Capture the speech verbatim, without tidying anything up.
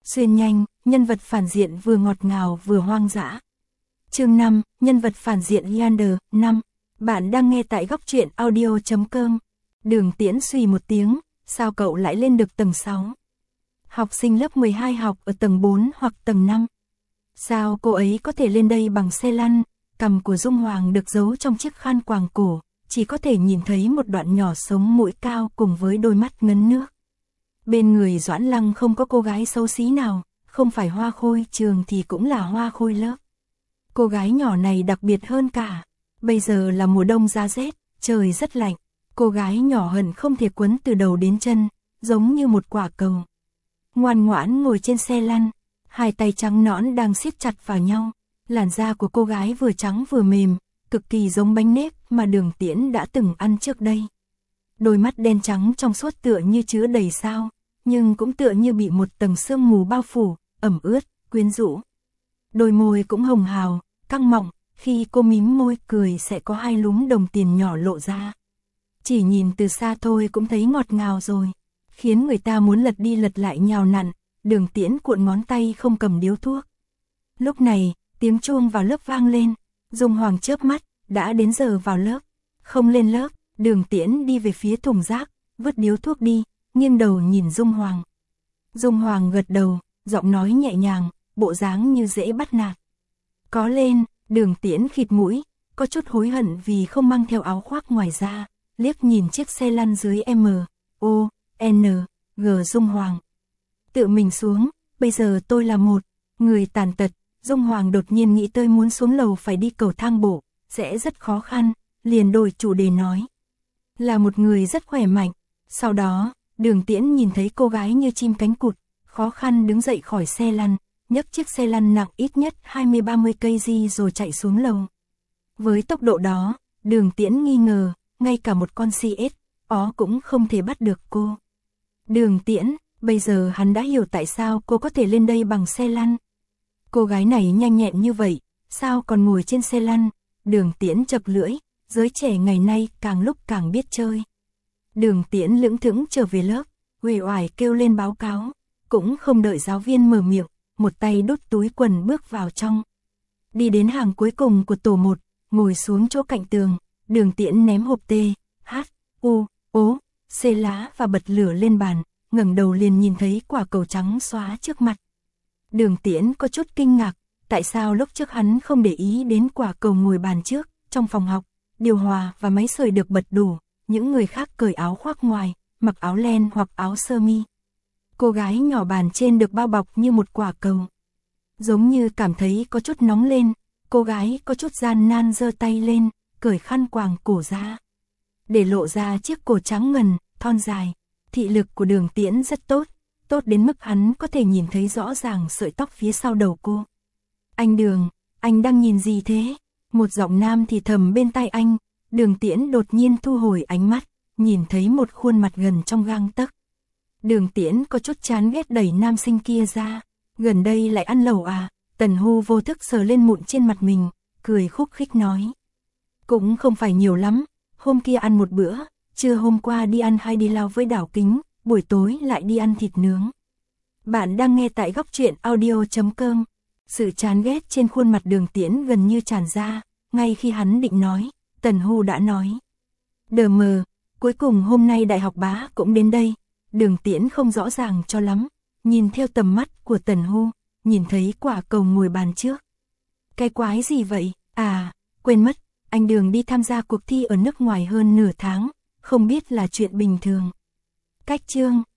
Xuyên nhanh, nhân vật phản diện vừa ngọt ngào vừa hoang dã. Chương năm, nhân vật phản diện Leander. Năm. Bạn đang nghe tại góc truyện audio chấm com. Đường Tiễn suy một tiếng, sao cậu lại lên được tầng sáu? Học sinh lớp mười hai học ở tầng bốn hoặc tầng năm. Sao cô ấy có thể lên đây bằng xe lăn? Cằm của Dung Hoàng được giấu trong chiếc khăn quàng cổ, chỉ có thể nhìn thấy một đoạn nhỏ sống mũi cao cùng với đôi mắt ngấn nước. Bên người Doãn Lăng không có cô gái xấu xí nào, không phải Hoa Khôi trường thì cũng là Hoa Khôi lớp. Cô gái nhỏ này đặc biệt hơn cả. Bây giờ là mùa đông giá rét, trời rất lạnh. Cô gái nhỏ hận không thể quấn từ đầu đến chân, giống như một quả cầu. Ngoan ngoãn ngồi trên xe lăn, hai tay trắng nõn đang siết chặt vào nhau. Làn da của cô gái vừa trắng vừa mềm, cực kỳ giống bánh nếp mà Đường Tiễn đã từng ăn trước đây. Đôi mắt đen trắng trong suốt tựa như chứa đầy sao, nhưng cũng tựa như bị một tầng sương mù bao phủ, ẩm ướt, quyến rũ. Đôi môi cũng hồng hào, căng mọng, khi cô mím môi cười sẽ có hai lúm đồng tiền nhỏ lộ ra. Chỉ nhìn từ xa thôi cũng thấy ngọt ngào rồi, khiến người ta muốn lật đi lật lại nhào nặn. Đường Tiễn cuộn ngón tay không cầm điếu thuốc. Lúc này, tiếng chuông vào lớp vang lên, Dung Hoàng chớp mắt, đã đến giờ vào lớp. Không lên lớp, Đường Tiễn đi về phía thùng rác, vứt điếu thuốc đi, nghiêng đầu nhìn Dung Hoàng. Dung Hoàng gật đầu, giọng nói nhẹ nhàng, bộ dáng như dễ bắt nạt. Có lên. Đường Tiễn khịt mũi, có chút hối hận vì không mang theo áo khoác ngoài ra, liếc nhìn chiếc xe lăn dưới M, O, N, G Dung Hoàng. Tự mình xuống, bây giờ tôi là một người tàn tật. Dung Hoàng đột nhiên nghĩ tới muốn xuống lầu phải đi cầu thang bộ, sẽ rất khó khăn, liền đổi chủ đề nói. Là một người rất khỏe mạnh. Sau đó, Đường Tiễn nhìn thấy cô gái như chim cánh cụt, khó khăn đứng dậy khỏi xe lăn, nhấc chiếc xe lăn nặng ít nhất hai mươi ba mươi cây rồi chạy xuống lầu. Với tốc độ đó, Đường Tiễn nghi ngờ, ngay cả một con xê ét ó cũng không thể bắt được cô. Đường Tiễn, bây giờ hắn đã hiểu tại sao cô có thể lên đây bằng xe lăn. Cô gái này nhanh nhẹn như vậy, sao còn ngồi trên xe lăn? Đường Tiễn chập lưỡi, giới trẻ ngày nay càng lúc càng biết chơi. Đường Tiễn lững thững trở về lớp, uể oải kêu lên báo cáo, cũng không đợi giáo viên mở miệng, một tay đút túi quần bước vào trong. Đi đến hàng cuối cùng của tổ một, ngồi xuống chỗ cạnh tường, Đường Tiễn ném hộp T, H, U, O, C lá và bật lửa lên bàn, ngẩng đầu liền nhìn thấy quả cầu trắng xóa trước mặt. Đường Tiễn có chút kinh ngạc, tại sao lúc trước hắn không để ý đến quả cầu ngồi bàn trước, trong phòng học, điều hòa và máy sưởi được bật đủ, những người khác cởi áo khoác ngoài, mặc áo len hoặc áo sơ mi. Cô gái nhỏ bàn trên được bao bọc như một quả cầu. Giống như cảm thấy có chút nóng lên, cô gái có chút gian nan giơ tay lên, cởi khăn quàng cổ ra. Để lộ ra chiếc cổ trắng ngần, thon dài. Thị lực của Đường Tiễn rất tốt, tốt đến mức hắn có thể nhìn thấy rõ ràng sợi tóc phía sau đầu cô. Anh Đường, anh đang nhìn gì thế? Một giọng nam thì thầm bên tai anh. Đường Tiễn đột nhiên thu hồi ánh mắt, nhìn thấy một khuôn mặt gần trong gang tấc. Đường Tiễn có chút chán ghét đẩy nam sinh kia ra. Gần đây lại ăn lẩu à? Tần Hu vô thức sờ lên mụn trên mặt mình, cười khúc khích nói. Cũng không phải nhiều lắm, hôm kia ăn một bữa, trưa hôm qua đi ăn hai đi lao với Đảo Kính, buổi tối lại đi ăn thịt nướng. Bạn đang nghe tại góc truyện audio chấm com. Sự chán ghét trên khuôn mặt Đường Tiễn gần như tràn ra, ngay khi hắn định nói, Tần Hu đã nói. Đờ mờ, cuối cùng hôm nay Đại học Bá cũng đến đây. Đường Tiễn không rõ ràng cho lắm, nhìn theo tầm mắt của Tần Hu, nhìn thấy quả cầu ngồi bàn trước. Cái quái gì vậy? À, quên mất, anh Đường đi tham gia cuộc thi ở nước ngoài hơn nửa tháng, không biết là chuyện bình thường. Cách chương